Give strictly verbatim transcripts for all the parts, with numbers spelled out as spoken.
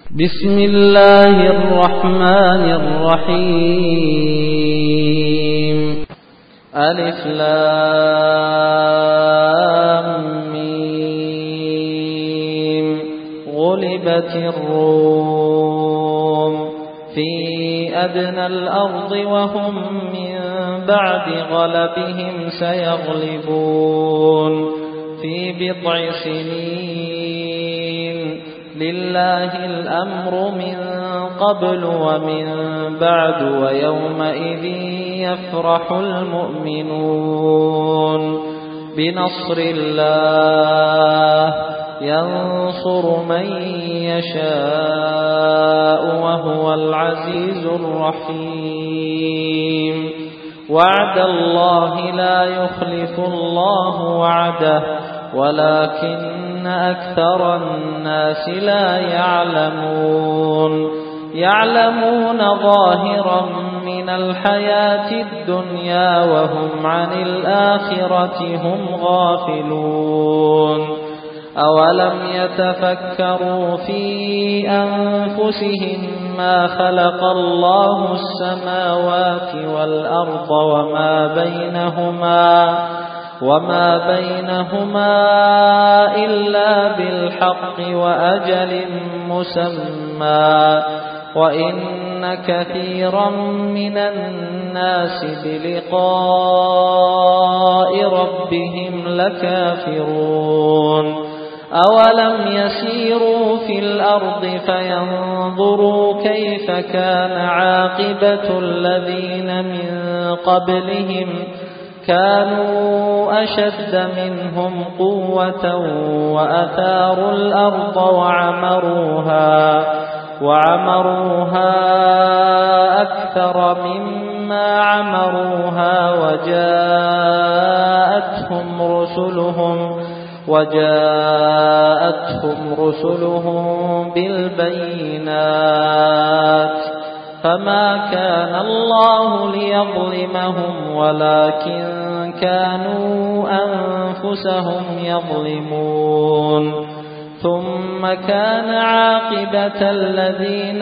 بسم الله الرحمن الرحيم. ألف لام ميم. غلبت الروم في أدنى الأرض وهم من بعد غلبهم سيغلبون في بضع سنين. لله الأمر من قبل ومن بعد ويومئذ يفرح المؤمنون. بنصر الله ينصر من يشاء وهو العزيز الرحيم. وعد الله لا يخلف الله وعده ولكن أكثر الناس لا يعلمون. يعلمون ظاهرا من الحياة الدنيا وهم عن الآخرة هم غافلون. أولم يتفكروا في أنفسهم ما خلق الله السماوات والأرض وما بينهما وما بينهما إلا بالحق وأجل مسمى وإن كثيرا من الناس بلقاء ربهم لكافرون. أولم يسيروا في الأرض فينظروا كيف كان عاقبة الذين من قبلهم كانوا أشد منهم قوة وأثاروا الأرض وعمروها وعمروها أكثر مما عمروها وجاءتهم رسلهم وجاءتهم رسلهم بالبينات فما كان الله ليظلمهم ولكن كانوا أنفسهم يظلمون. ثم كان عاقبة الذين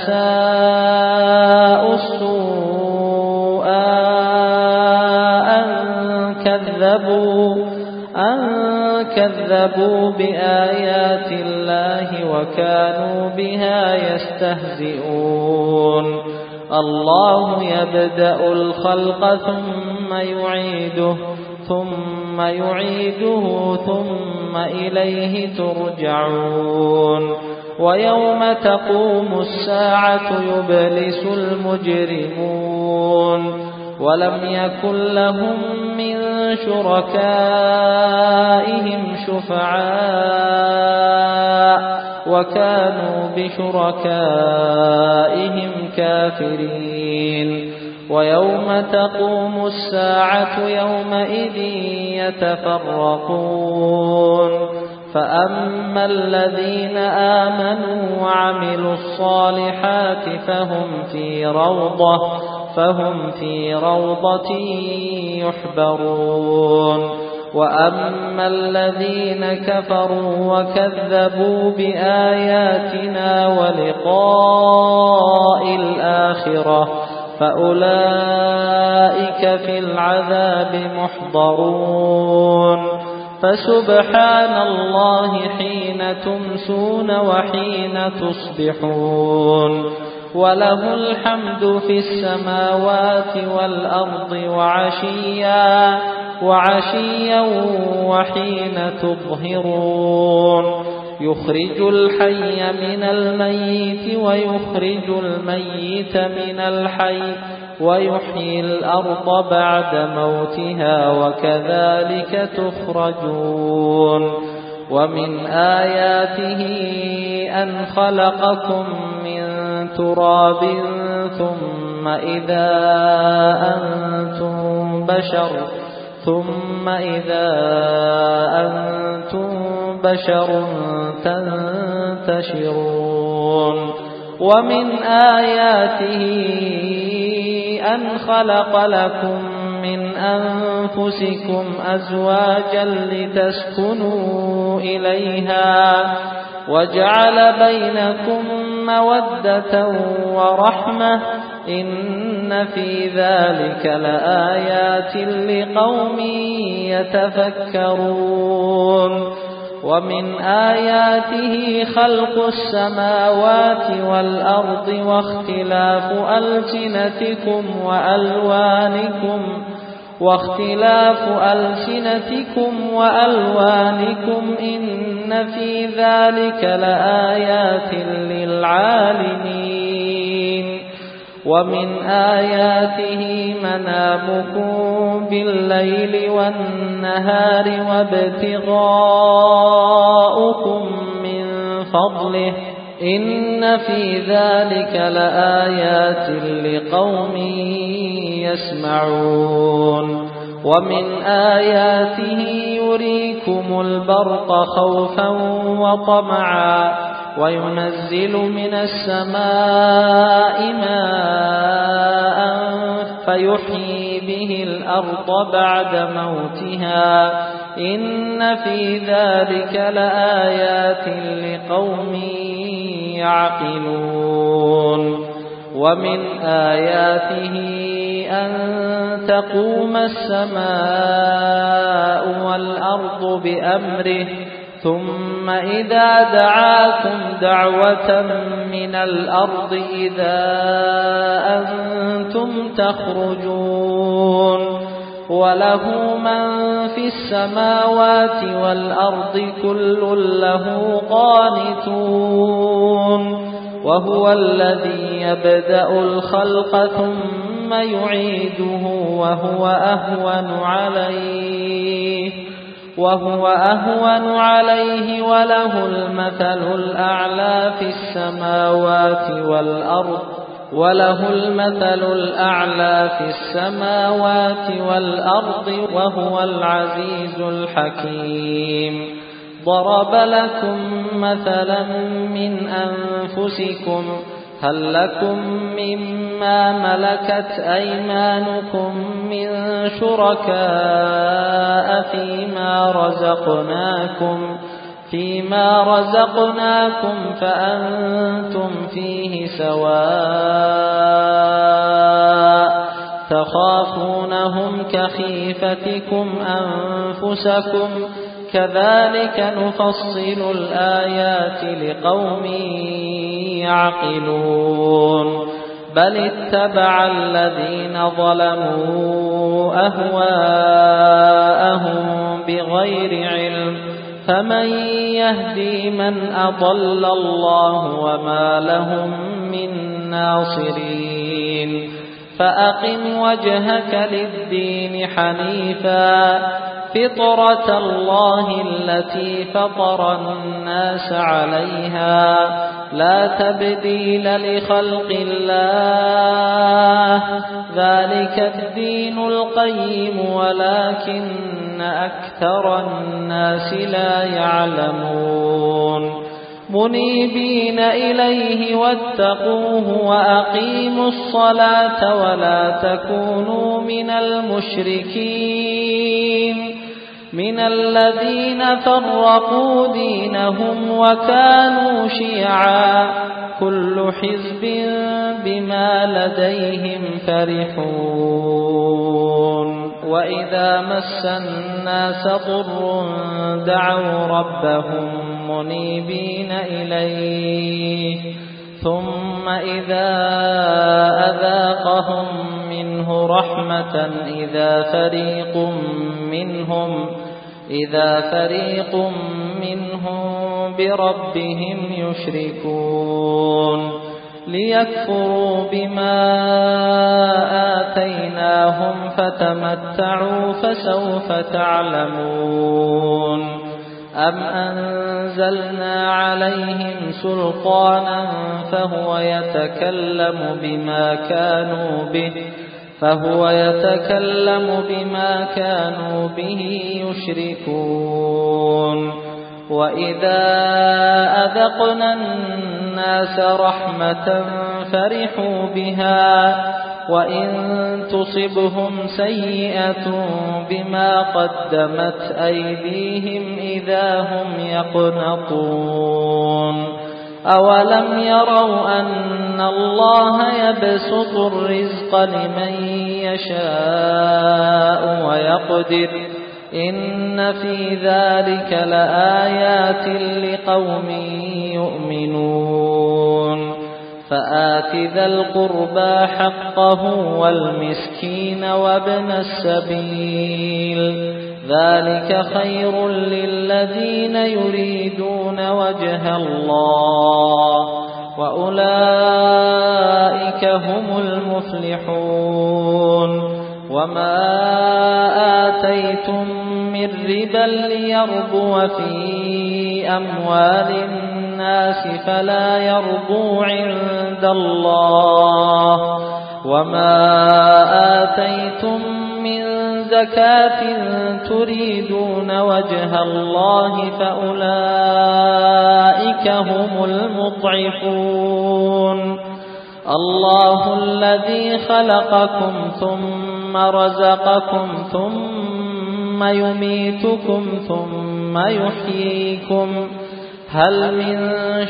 أساءوا السوء أن كذبوا أن كذبوا بآيات الله وكانوا بها يستهزئون. الله يبدأ الخلق ثم يعيده ثم يعيده ثم إليه ترجعون. ويوم تقوم الساعة يبلس المجرمون ولم يكن لهم من شركائهم شفعاء وكانوا بشركائهم كافرين. ويوم تقوم الساعة يومئذ يتفرقون فأما الذين آمنوا وعملوا الصالحات فهم في روضة فهم في روضة يحبرون. وأما الذين كفروا وكذبوا بآياتنا ولقاء الآخرة فأولئك في العذاب محضرون. فسبحان الله حين تمسون وحين تصبحون وله الحمد في السماوات والأرض وعشيا وعشيا وحين تظهرون. يخرج الحي من الميت ويخرج الميت من الحي ويحيي الأرض بعد موتها وكذلك تخرجون. ومن آياته أن خلقكم من تراب ثم إذا أنتم بشر ثم إذا أنتم بشر تنتشرون. ومن آياته أن خلق لكم من أنفسكم أزواجا لتسكنوا إليها وجعل بينكم مودة ورحمة إن في ذلك لآيات لقوم يتفكرون ومن آياته خلق السماوات والأرض واختلاف ألسنتكم وألوانكم واختلاف ألسنتكم وألوانكم إن في ذلك لآيات للعالمين ومن آياته منامكم بالليل والنهار وابتغاؤكم من فضله إن في ذلك لآيات لقوم يسمعون ومن آياته يريكم البرق خوفا وطمعا وينزل من السماء ماء فيحيي به الأرض بعد موتها إن في ذلك لآيات لقوم يعقلون ومن آياته أن تقوم السماء والأرض بأمره ثم إذا دعاكم دعوة من الأرض إذا أنتم تخرجون وله من في السماوات والأرض كل له قانتون وهو الذي يبدأ الخلق ثم يعيده وهو أهون عليه وهو أهون عليه وله المثل الأعلى في السماوات والأرض وله المثل الأعلى في السماوات والأرض وهو العزيز الحكيم ضرب لكم مثلا من أنفسكم هل لكم مما ملكت أيمانكم من شركاء فيما رزقناكم فيما رزقناكم فأنتم فيه سواء تخافونهم كخيفتكم أنفسكم كذلك نفصل الآيات لقوم يعقلون بل اتبع الذين ظلموا أهواءهم بغير علم فمن يهدي من أضل الله وما لهم من ناصرين فأقم وجهك للدين حنيفا فطرة الله التي فطر الناس عليها لا تبديل لخلق الله ذلك الدين القيم ولكن أكثر الناس لا يعلمون منيبين إليه واتقوه وأقيموا الصلاة ولا تكونوا من المشركين من الذين فرقوا دينهم وكانوا شيعا كل حزب بما لديهم فرحون وإذا مس الناس ضر دعوا ربهم منيبين إليه ثم إذا أذاقهم منه رحمة إذا فريق منهم إذا فريق منهم بربهم يشركون ليكفروا بما آتيناهم فتمتعوا فسوف تعلمون أم أنزلنا عليهم سلطانا فهو يتكلم بما كانوا به فهو يتكلم بما كانوا به يشركون وإذا أذقنا الناس رحمة فرحوا بها وإن تصبهم سيئة بما قدمت أيديهم إذا هم يقنطون أولم يروا أن الله يبسط الرزق لمن يشاء ويقدر إن في ذلك لآيات لقوم يؤمنون فآت ذا القربى حقه والمسكين وابن السبيل ذلك خير للذين يريدون وجه الله وأولئك هم المفلحون وما آتيتم من ربا ليربو في أموال الناس فلا يربو عند الله وما آتيتم من زكاة تريدون وجه الله فأولئك هم المضعفون الله الذي خلقكم ثم رزقكم ثم يميتكم ثم يحييكم هل من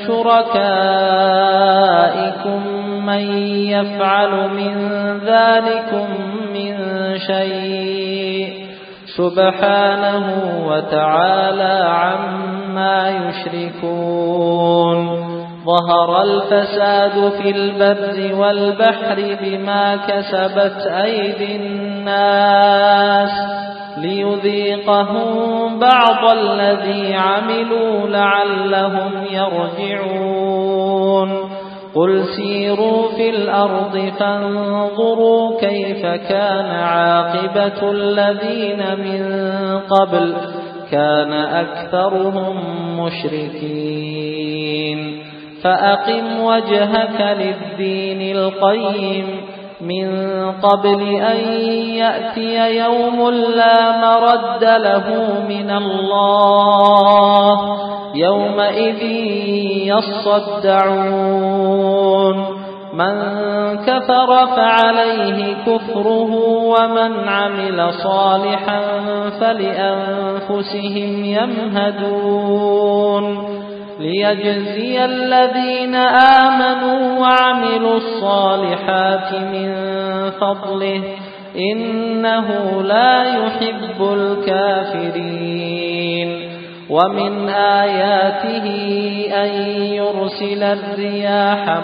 شركائكم من يفعل من ذلكم من شيء سبحانه وتعالى عما يشركون ظهر الفساد في البر والبحر بما كسبت أيدي الناس ليذيقهم بعض الذي عملوا لعلهم يرجعون قل سيروا في الأرض فانظروا كيف كان عاقبة الذين من قبل كان أكثرهم مشركين فأقم وجهك للدين القيم من قبل أن يأتي يوم لا مرد له من الله يومئذ يصدعون من كفر فعليه كفره ومن عمل صالحا فلأنفسهم يمهدون ليجزي الذين آمنوا وعملوا الصالحات من فضله إنه لا يحب الكافرين ومن آياته أن يرسل الرياح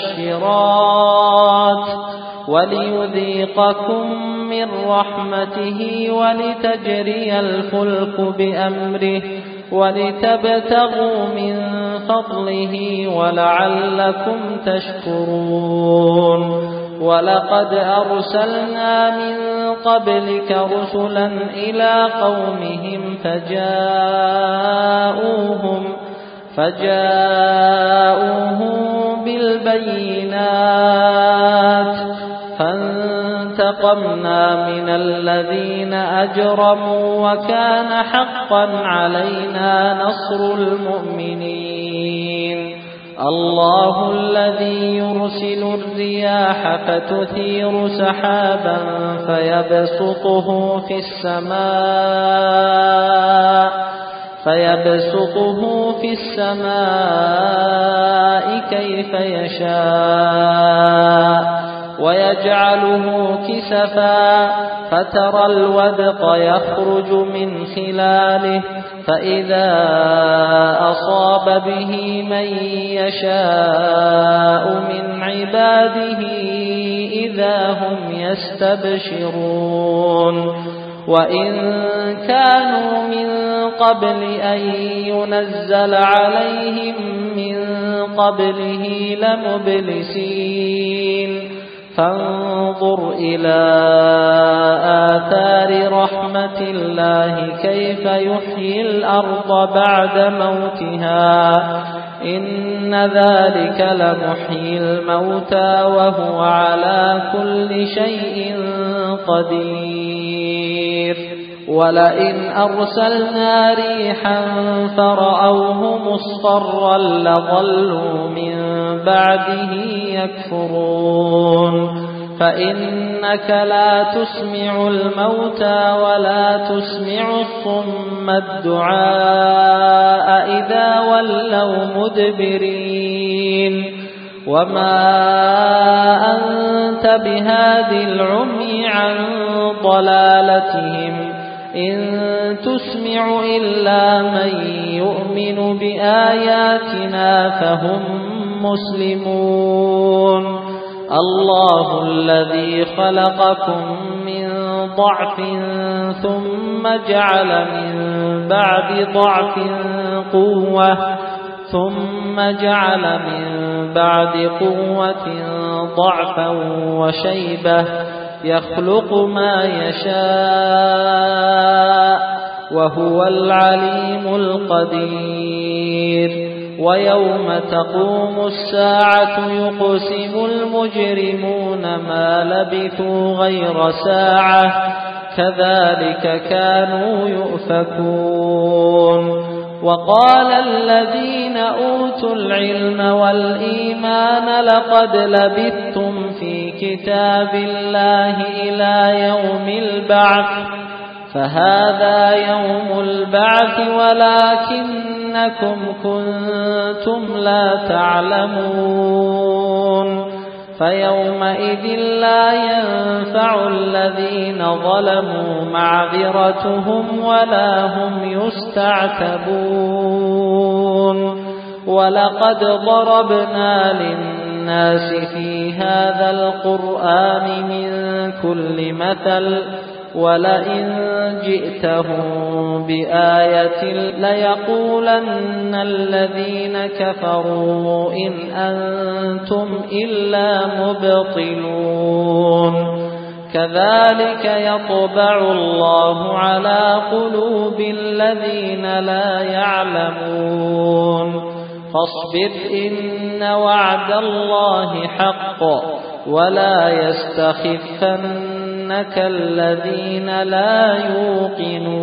مبشرات وليذيقكم من رحمته ولتجري الفلك بأمره ولتبتغوا من فضله ولعلكم تشكرون ولقد أرسلنا من قبلك رسلا إلى قومهم فجاءوهم فجاءوهم بالبينات فانتقمنا من الذين أجرموا وكان حقا علينا نصر المؤمنين الله الذي يرسل الرياح فتثير سحابا فيبسطه في السماء فيبسطه في السماء كيف يشاء ويجعله كسفا فترى الودق يخرج من خلاله فإذا أصاب به من يشاء من عباده إذا هم يستبشرون وإن كانوا من قبل أن ينزل عليهم من قبله لمبلسين فانظر إلى آثار رحمة الله كيف يحيي الأرض بعد موتها إن ذلك لمحيي الموتى وهو على كل شيء قدير ولئن أرسلنا ريحا فرأوه مصفرا لظلوا من بعده يكفرون فإنك لا تسمع الموتى ولا تسمع الصم الدعاء إذا ولوا مدبرين وما أنت بهاد العمي عن ضلالتهم إن تسمع إلا من يؤمن بآياتنا فهم مسلمون الله الذي خلقكم من ضعف ثم جعل من بعد ضعف قوة ثم جعل من بعد قوة ضعفا وشيبة يخلق ما يشاء وهو العليم القدير ويوم تقوم الساعة يقسم المجرمون ما لبثوا غير ساعة كذلك كانوا يؤفكون وقال الذين أوتوا العلم والإيمان لقد لبثتم في كتاب الله إلى يوم البعث فهذا يوم البعث ولكنكم كنتم لا تعلمون فيومئذ لا ينفع الذين ظلموا معذرتهم ولا هم يستعتبون ولقد ضربنا للناس في هذا القرآن من كل مثل ولئن جئتهم بآية ليقولن الذين كفروا إن أنتم إلا مبطلون كذلك يطبع الله على قلوب الذين لا يعلمون فاصبر إن وعد الله حق ولا يستخفن الذين لا يوقنون